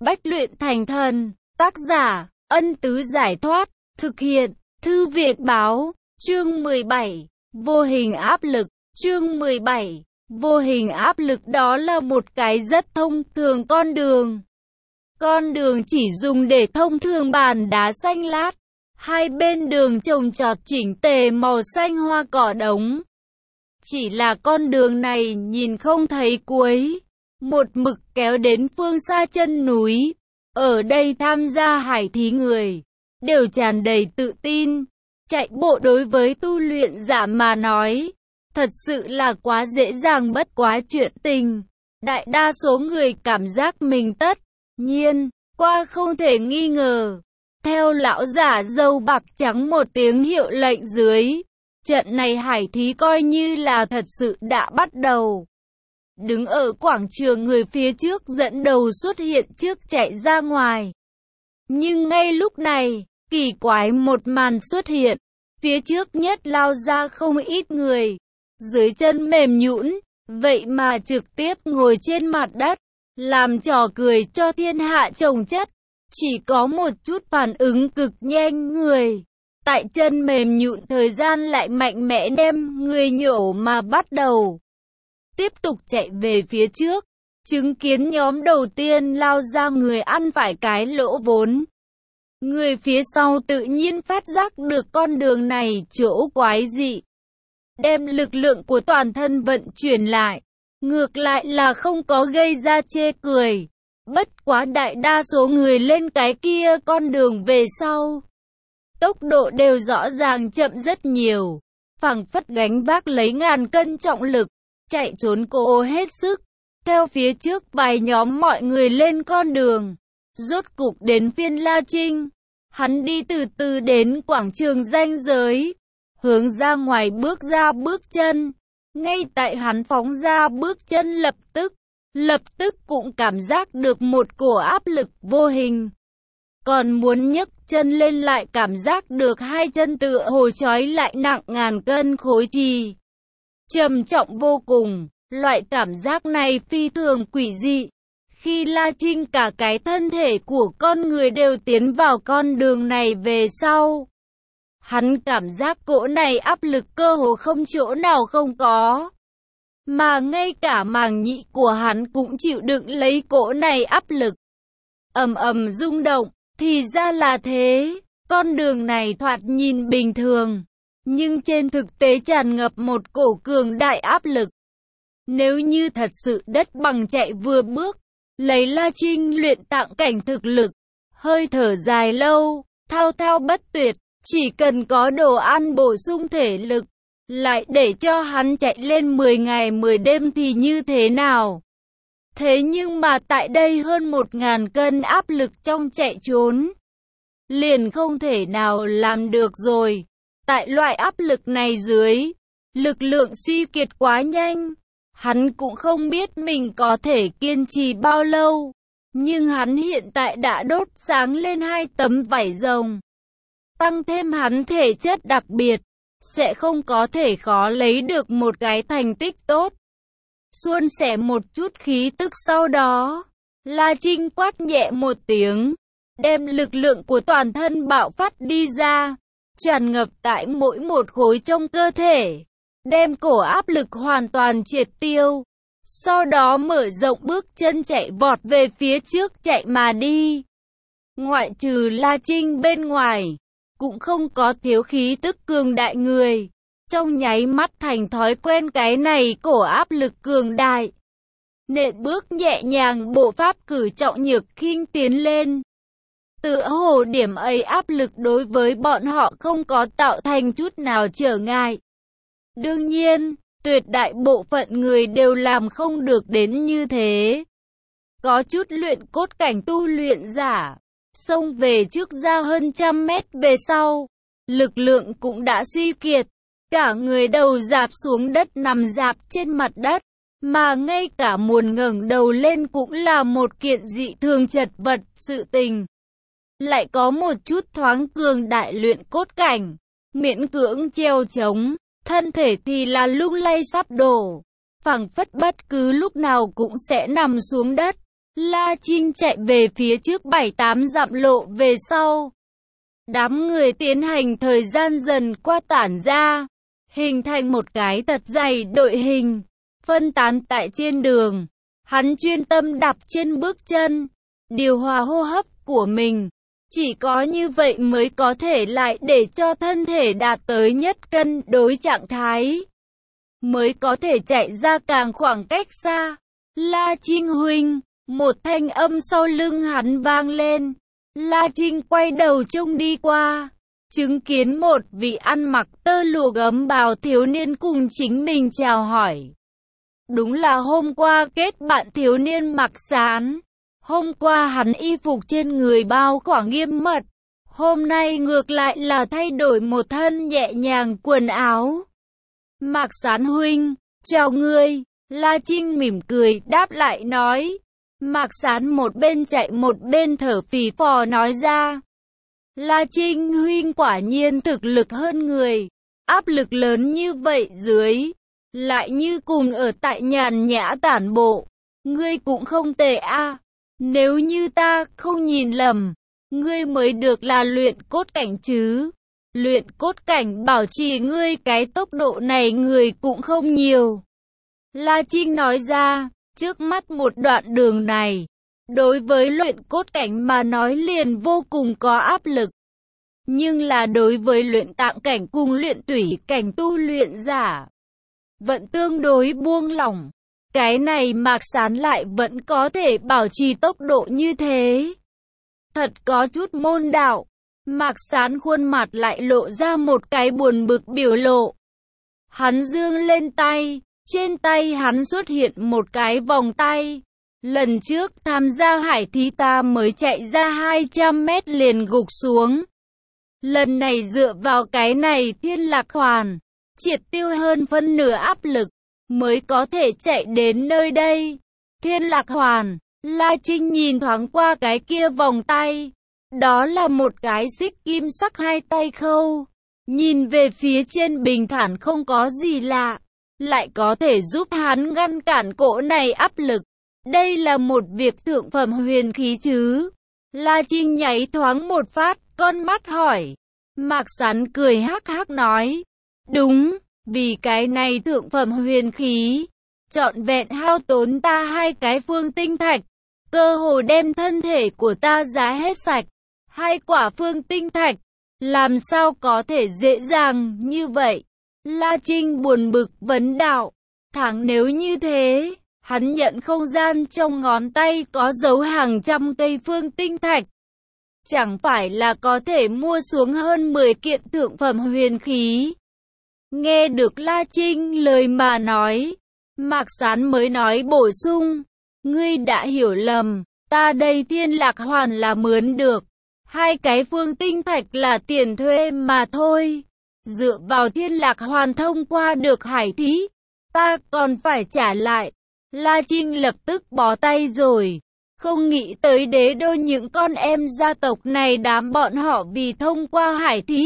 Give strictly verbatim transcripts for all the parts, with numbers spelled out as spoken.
bách luyện thành thần. Tác giả, Ân Tứ Giải Thoát. Thực hiện, Thư Viện Báo. Chương mười bảy. Vô hình áp lực. Chương mười bảy. Vô hình áp lực đó là một cái rất thông thường con đường. Con đường chỉ dùng để thông thường bàn đá xanh lát. Hai bên đường trồng trọt chỉnh tề màu xanh hoa cỏ đống. Chỉ là con đường này nhìn không thấy cuối. Một mực kéo đến phương xa chân núi. Ở đây tham gia hải thí người đều tràn đầy tự tin. Chạy bộ đối với tu luyện giả mà nói, thật sự là quá dễ dàng bất quá chuyện tình. Đại đa số người cảm giác mình tất nhiên qua không thể nghi ngờ. Theo lão giả râu bạc trắng một tiếng hiệu lệnh dưới, trận này hải thí coi như là thật sự đã bắt đầu. Đứng ở quảng trường, người phía trước dẫn đầu xuất hiện trước chạy ra ngoài. Nhưng ngay lúc này, kỳ quái một màn xuất hiện. Phía trước nhất lao ra không ít người. Dưới chân mềm nhũn, vậy mà trực tiếp ngồi trên mặt đất, làm trò cười cho thiên hạ chồng chất. Chỉ có một chút phản ứng cực nhanh người. Tại chân mềm nhũn thời gian lại mạnh mẽ đem người nhổ mà bắt đầu. Tiếp tục chạy về phía trước, chứng kiến nhóm đầu tiên lao ra người ăn phải cái lỗ vốn. Người phía sau tự nhiên phát giác được con đường này chỗ quái dị. Đem lực lượng của toàn thân vận chuyển lại. Ngược lại là không có gây ra chê cười. Bất quá đại đa số người lên cái kia con đường về sau. Tốc độ đều rõ ràng chậm rất nhiều. Phảng phất gánh vác lấy ngàn cân trọng lực. Chạy trốn cố hết sức. Theo phía trước vài nhóm mọi người lên con đường. Rốt cục đến phiên La Trinh. Hắn đi từ từ đến quảng trường ranh giới. Hướng ra ngoài bước ra bước chân. Ngay tại hắn phóng ra bước chân lập tức. Lập tức cũng cảm giác được một cổ áp lực vô hình. Còn muốn nhấc chân lên lại cảm giác được hai chân tựa hồ trói lại nặng ngàn cân khối trì. Trầm trọng vô cùng, loại cảm giác này phi thường quỷ dị. Khi La Trinh cả cái thân thể của con người đều tiến vào con đường này về sau. Hắn cảm giác cỗ này áp lực cơ hồ không chỗ nào không có. Mà ngay cả màng nhĩ của hắn cũng chịu đựng lấy cỗ này áp lực. Ầm ầm rung động, thì ra là thế, con đường này thoạt nhìn bình thường. Nhưng trên thực tế tràn ngập một cổ cường đại áp lực. Nếu như thật sự đất bằng chạy vừa bước, lấy La Trinh luyện tạng cảnh thực lực, hơi thở dài lâu, thao thao bất tuyệt, chỉ cần có đồ ăn bổ sung thể lực, lại để cho hắn chạy lên mười ngày mười đêm thì như thế nào? Thế nhưng mà tại đây hơn một ngàn cân áp lực trong chạy trốn, liền không thể nào làm được rồi. Tại loại áp lực này dưới, lực lượng suy kiệt quá nhanh. Hắn cũng không biết mình có thể kiên trì bao lâu. Nhưng hắn hiện tại đã đốt sáng lên hai tấm vải rồng. Tăng thêm hắn thể chất đặc biệt, sẽ không có thể khó lấy được một cái thành tích tốt. Suôn sẻ một chút khí tức sau đó, La Trinh quát nhẹ một tiếng, đem lực lượng của toàn thân bạo phát đi ra. Tràn ngập tại mỗi một khối trong cơ thể, đem cổ áp lực hoàn toàn triệt tiêu. Sau đó mở rộng bước chân chạy vọt về phía trước chạy mà đi. Ngoại trừ La Trinh bên ngoài, cũng không có thiếu khí tức cường đại người. Trong nháy mắt thành thói quen cái này cổ áp lực cường đại. Nện bước nhẹ nhàng, bộ pháp cử trọng nhược khinh tiến lên. Tựa hồ điểm ấy áp lực đối với bọn họ không có tạo thành chút nào trở ngại. Đương nhiên, tuyệt đại bộ phận người đều làm không được đến như thế. Có chút luyện cốt cảnh tu luyện giả, xông về trước ra hơn trăm mét về sau, lực lượng cũng đã suy kiệt. Cả người đầu dạp xuống đất nằm dạp trên mặt đất, mà ngay cả muốn ngẩng đầu lên cũng là một kiện dị thường chật vật sự tình. Lại có một chút thoáng cường đại luyện cốt cảnh, miễn cưỡng treo chống, thân thể thì là lung lay sắp đổ, phảng phất bất cứ lúc nào cũng sẽ nằm xuống đất. La Trinh chạy về phía trước bảy tám dặm lộ về sau. Đám người tiến hành thời gian dần qua tản ra, hình thành một cái thật dày đội hình, phân tán tại trên đường. Hắn chuyên tâm đạp trên bước chân, điều hòa hô hấp của mình. Chỉ có như vậy mới có thể lại để cho thân thể đạt tới nhất cân đối trạng thái, mới có thể chạy ra càng khoảng cách xa. La Trinh huynh, một thanh âm sau lưng hắn vang lên. La Trinh quay đầu trông đi qua, chứng kiến một vị ăn mặc tơ lụa gấm bào thiếu niên cùng chính mình chào hỏi. Đúng là hôm qua kết bạn thiếu niên Mạc Sán. Hôm qua hắn y phục trên người bao khỏa nghiêm mật, hôm nay ngược lại là thay đổi một thân nhẹ nhàng quần áo. Mạc Sán huynh, chào ngươi. La Trinh mỉm cười đáp lại nói. Mạc Sán một bên chạy một bên thở phì phò nói ra. La Trinh huynh quả nhiên thực lực hơn người, áp lực lớn như vậy dưới, lại như cùng ở tại nhàn nhã tản bộ, ngươi cũng không tệ a. Nếu như ta không nhìn lầm, ngươi mới được là luyện cốt cảnh chứ. Luyện cốt cảnh bảo trì ngươi cái tốc độ này người cũng không nhiều. La Trinh nói ra, trước mắt một đoạn đường này, đối với luyện cốt cảnh mà nói liền vô cùng có áp lực. Nhưng là đối với luyện tạng cảnh cùng luyện tủy cảnh tu luyện giả, vẫn tương đối buông lỏng. Cái này Mạc Sán lại vẫn có thể bảo trì tốc độ như thế. Thật có chút môn đạo. Mạc Sán khuôn mặt lại lộ ra một cái buồn bực biểu lộ. Hắn giương lên tay, trên tay hắn xuất hiện một cái vòng tay. Lần trước tham gia hải thí ta mới chạy ra hai trăm mét liền gục xuống. Lần này dựa vào cái này thiên lạc hoàn, triệt tiêu hơn phân nửa áp lực, mới có thể chạy đến nơi đây. Thiên lạc hoàn, La Trinh nhìn thoáng qua cái kia vòng tay. Đó là một cái xích kim sắc hai tay khâu. Nhìn về phía trên bình thản không có gì lạ, lại có thể giúp hắn ngăn cản cỗ này áp lực. Đây là một việc thượng phẩm huyền khí chứ? La Trinh nháy thoáng một phát, con mắt hỏi. Mạc Sán cười hắc hắc nói. Đúng, vì cái này thượng phẩm huyền khí, trọn vẹn hao tốn ta hai cái phương tinh thạch, cơ hồ đem thân thể của ta giá hết sạch. Hai quả phương tinh thạch, làm sao có thể dễ dàng như vậy? La Trinh buồn bực vấn đạo. Thẳng nếu như thế, hắn nhận không gian trong ngón tay có dấu hàng trăm cây phương tinh thạch, chẳng phải là có thể mua xuống hơn mười kiện thượng phẩm huyền khí. Nghe được La Trinh lời mà nói, Mạc Sán mới nói bổ sung. Ngươi đã hiểu lầm, ta đây thiên lạc hoàn là mướn được. Hai cái phương tinh thạch là tiền thuê mà thôi. Dựa vào thiên lạc hoàn thông qua được hải thí, ta còn phải trả lại. La Trinh lập tức bó tay rồi. Không nghĩ tới đế đô những con em gia tộc này đám bọn họ vì thông qua hải thí,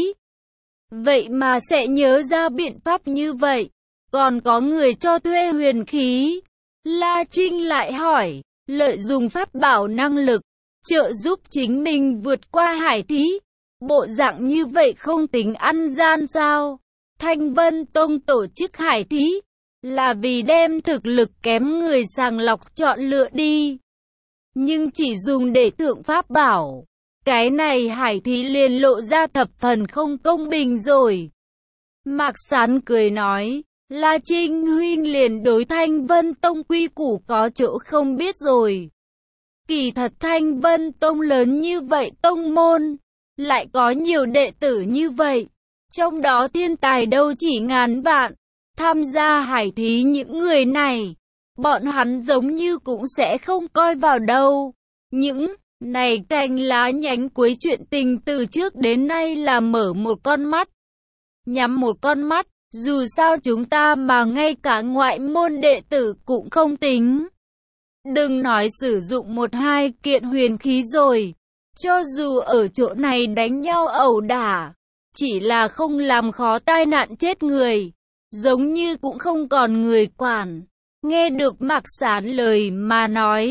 vậy mà sẽ nhớ ra biện pháp như vậy. Còn có người cho thuê huyền khí. La Trinh lại hỏi, lợi dụng pháp bảo năng lực, trợ giúp chính mình vượt qua hải thí. Bộ dạng như vậy không tính ăn gian sao? Thanh Vân Tông tổ chức hải thí, là vì đem thực lực kém người sàng lọc chọn lựa đi. Nhưng chỉ dùng để thượng pháp bảo, cái này hải thí liền lộ ra thập phần không công bình rồi. Mạc Sán cười nói, La Trinh huynh liền đối Thanh Vân Tông quy củ có chỗ không biết rồi. Kỳ thật Thanh Vân Tông lớn như vậy tông môn, lại có nhiều đệ tử như vậy, trong đó thiên tài đâu chỉ ngàn vạn. Tham gia hải thí những người này, bọn hắn giống như cũng sẽ không coi vào đâu. Những này cành lá nhánh cuối chuyện tình từ trước đến nay là mở một con mắt, nhắm một con mắt. Dù sao chúng ta mà ngay cả ngoại môn đệ tử cũng không tính. Đừng nói sử dụng một hai kiện huyền khí rồi. Cho dù ở chỗ này đánh nhau ẩu đả, chỉ là không làm khó tai nạn chết người, giống như cũng không còn người quản. Nghe được Mạc Sán lời mà nói,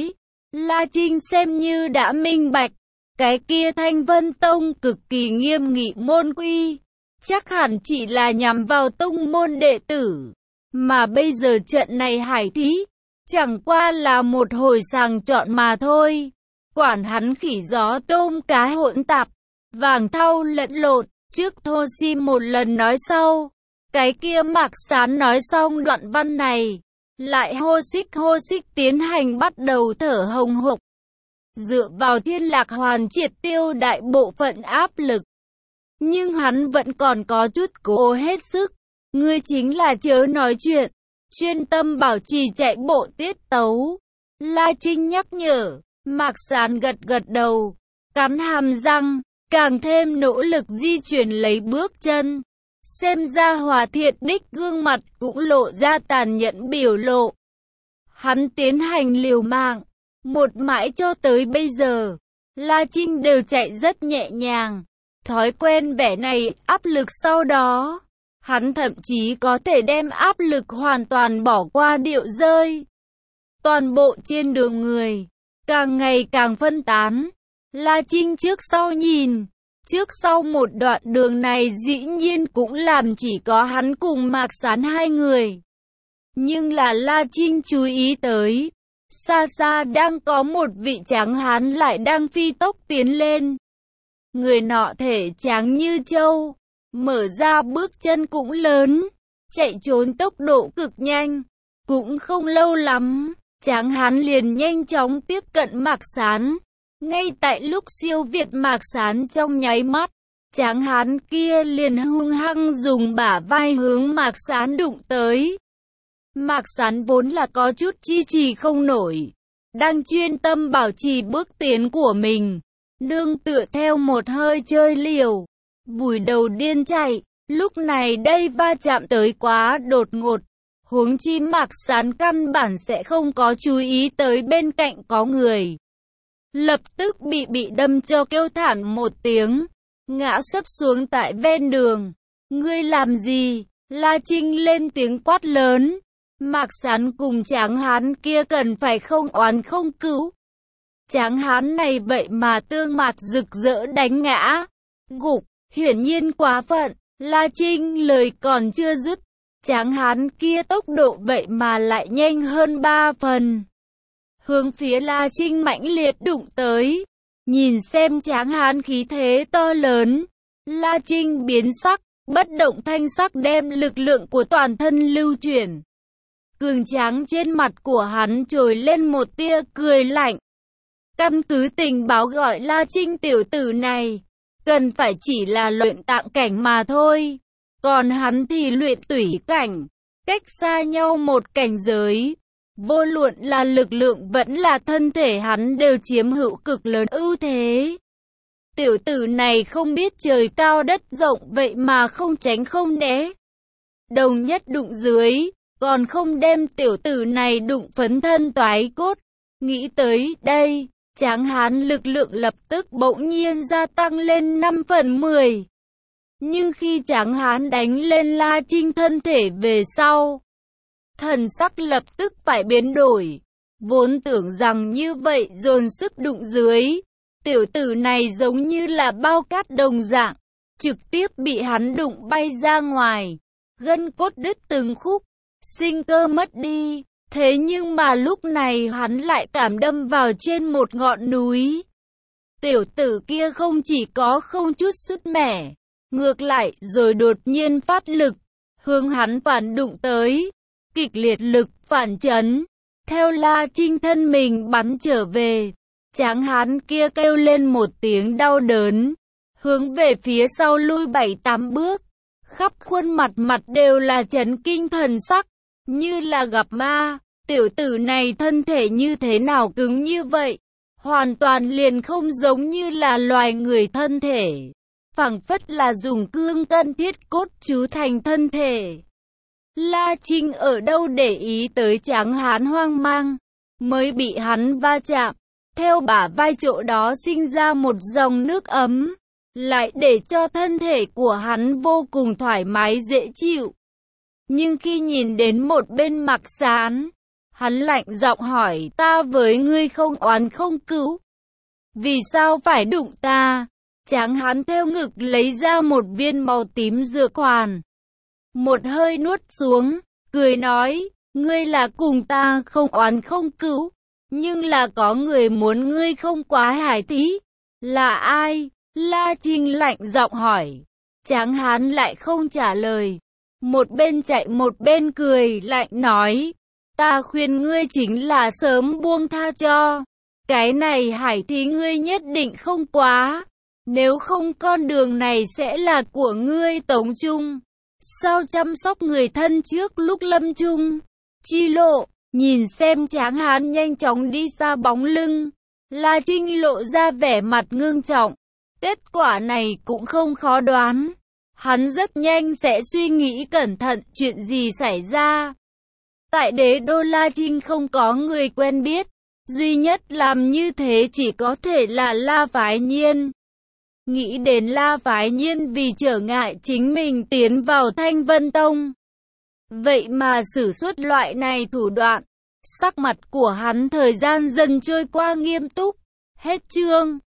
La Trinh xem như đã minh bạch, cái kia Thanh Vân Tông cực kỳ nghiêm nghị môn quy, chắc hẳn chỉ là nhằm vào tông môn đệ tử, mà bây giờ trận này hải thí, chẳng qua là một hồi sàng chọn mà thôi, quản hắn khỉ gió tôm cá hỗn tạp, vàng thau lẫn lộn, trước Thô Si một lần nói sau, cái kia Mạc Sán nói xong đoạn văn này, lại hô xích hô xích tiến hành bắt đầu thở hồng hộc. Dựa vào Thiên Lạc Hoàn triệt tiêu đại bộ phận áp lực. Nhưng hắn vẫn còn có chút cố hết sức. Ngươi chính là chớ nói chuyện, chuyên tâm bảo trì chạy bộ tiết tấu. La Trinh nhắc nhở, Mạc Sán gật gật đầu, cắn hàm răng, càng thêm nỗ lực di chuyển lấy bước chân. Xem ra Hòa Thiện đích gương mặt cũng lộ ra tàn nhẫn biểu lộ. Hắn tiến hành liều mạng, một mãi cho tới bây giờ, La Trinh đều chạy rất nhẹ nhàng. Thói quen vẻ này, áp lực sau đó, hắn thậm chí có thể đem áp lực hoàn toàn bỏ qua điệu rơi. Toàn bộ trên đường người, càng ngày càng phân tán. La Trinh trước sau nhìn, trước sau một đoạn đường này dĩ nhiên cũng làm chỉ có hắn cùng Mạc Sán hai người. Nhưng là La Trinh chú ý tới, xa xa đang có một vị tráng hán lại đang phi tốc tiến lên. Người nọ thể tráng như trâu, mở ra bước chân cũng lớn, chạy trốn tốc độ cực nhanh. Cũng không lâu lắm, tráng hán liền nhanh chóng tiếp cận Mạc Sán. Ngay tại lúc siêu việt Mạc Sán trong nháy mắt, tráng hán kia liền hung hăng dùng bả vai hướng Mạc Sán đụng tới. Mạc Sán vốn là có chút chi trì không nổi, đang chuyên tâm bảo trì bước tiến của mình, nương tựa theo một hơi chơi liều, vùi đầu điên chạy. Lúc này đây va chạm tới quá đột ngột, huống chi Mạc Sán căn bản sẽ không có chú ý tới bên cạnh có người. Lập tức bị bị đâm cho kêu thảm một tiếng, ngã sấp xuống tại ven đường. Ngươi làm gì? La Trinh lên tiếng quát lớn. Mạc Sán cùng tráng hán kia cần phải không oán không cứu. Tráng hán này vậy mà tương Mạc rực rỡ đánh ngã, gục, hiển nhiên quá phận. La Trinh lời còn chưa dứt, tráng hán kia tốc độ vậy mà lại nhanh hơn ba phần. Hướng phía La Trinh mãnh liệt đụng tới, nhìn xem tráng hán khí thế to lớn, La Trinh biến sắc, bất động thanh sắc đem lực lượng của toàn thân lưu chuyển. Cường tráng trên mặt của hắn trồi lên một tia cười lạnh. Căn cứ tình báo gọi La Trinh tiểu tử này, cần phải chỉ là luyện tạng cảnh mà thôi. Còn hắn thì luyện tủy cảnh, cách xa nhau một cảnh giới. Vô luận là lực lượng vẫn là thân thể hắn đều chiếm hữu cực lớn ưu thế. Tiểu tử này không biết trời cao đất rộng vậy mà không tránh không né. Đồng nhất đụng dưới, còn không đem tiểu tử này đụng phấn thân toái cốt. Nghĩ tới đây, tráng hán lực lượng lập tức bỗng nhiên gia tăng lên năm phần mười. Nhưng khi tráng hán đánh lên La Trinh thân thể về sau, thần sắc lập tức phải biến đổi. Vốn tưởng rằng như vậy dồn sức đụng dưới, tiểu tử này giống như là bao cát đồng dạng, trực tiếp bị hắn đụng bay ra ngoài, gân cốt đứt từng khúc, sinh cơ mất đi. Thế nhưng mà lúc này hắn lại cảm đâm vào trên một ngọn núi. Tiểu tử kia không chỉ có không chút sứt mẻ, ngược lại rồi đột nhiên phát lực, hướng hắn phản đụng tới. Kịch liệt lực phản chấn, theo La Trinh thân mình bắn trở về. Tráng hán kia kêu lên một tiếng đau đớn, hướng về phía sau lui bảy tám bước, khắp khuôn mặt mặt đều là chấn kinh thần sắc, như là gặp ma. Tiểu tử này thân thể như thế nào cứng như vậy, hoàn toàn liền không giống như là loài người thân thể, phảng phất là dùng cương cân thiết cốt chứ thành thân thể. La Trinh ở đâu để ý tới tráng hán hoang mang, mới bị hắn va chạm, theo bả vai chỗ đó sinh ra một dòng nước ấm, lại để cho thân thể của hắn vô cùng thoải mái dễ chịu. Nhưng khi nhìn đến một bên Mạc Sán, Hắn lạnh giọng hỏi, ta với ngươi không oán không cữu, vì sao phải đụng ta? Tráng hán theo ngực lấy ra một viên màu tím dược hoàn, một hơi nuốt xuống, cười nói, ngươi là cùng ta không oán không cữu, nhưng là có người muốn ngươi không quá hải thí. Là ai? La Trinh lạnh giọng hỏi. Tráng hán lại không trả lời, một bên chạy một bên cười lạnh nói, ta khuyên ngươi chính là sớm buông tha cho. Cái này hải thí ngươi nhất định không quá, nếu không con đường này sẽ là của ngươi Tống Trung. Sao chăm sóc người thân trước lúc lâm chung? Chi lộ, nhìn xem Tráng hán nhanh chóng đi xa bóng lưng, La Trinh lộ ra vẻ mặt ngưng trọng. Kết quả này cũng không khó đoán. Hắn rất nhanh sẽ suy nghĩ cẩn thận chuyện gì xảy ra. Tại đế đô La Trinh không có người quen biết, duy nhất làm như thế chỉ có thể là La Phái Nhiên. Nghĩ đến La Phái Nhiên vì trở ngại chính mình tiến vào Thanh Vân Tông, vậy mà sử xuất loại này thủ đoạn. Sắc mặt của hắn thời gian dần trôi qua nghiêm túc. Hết chương.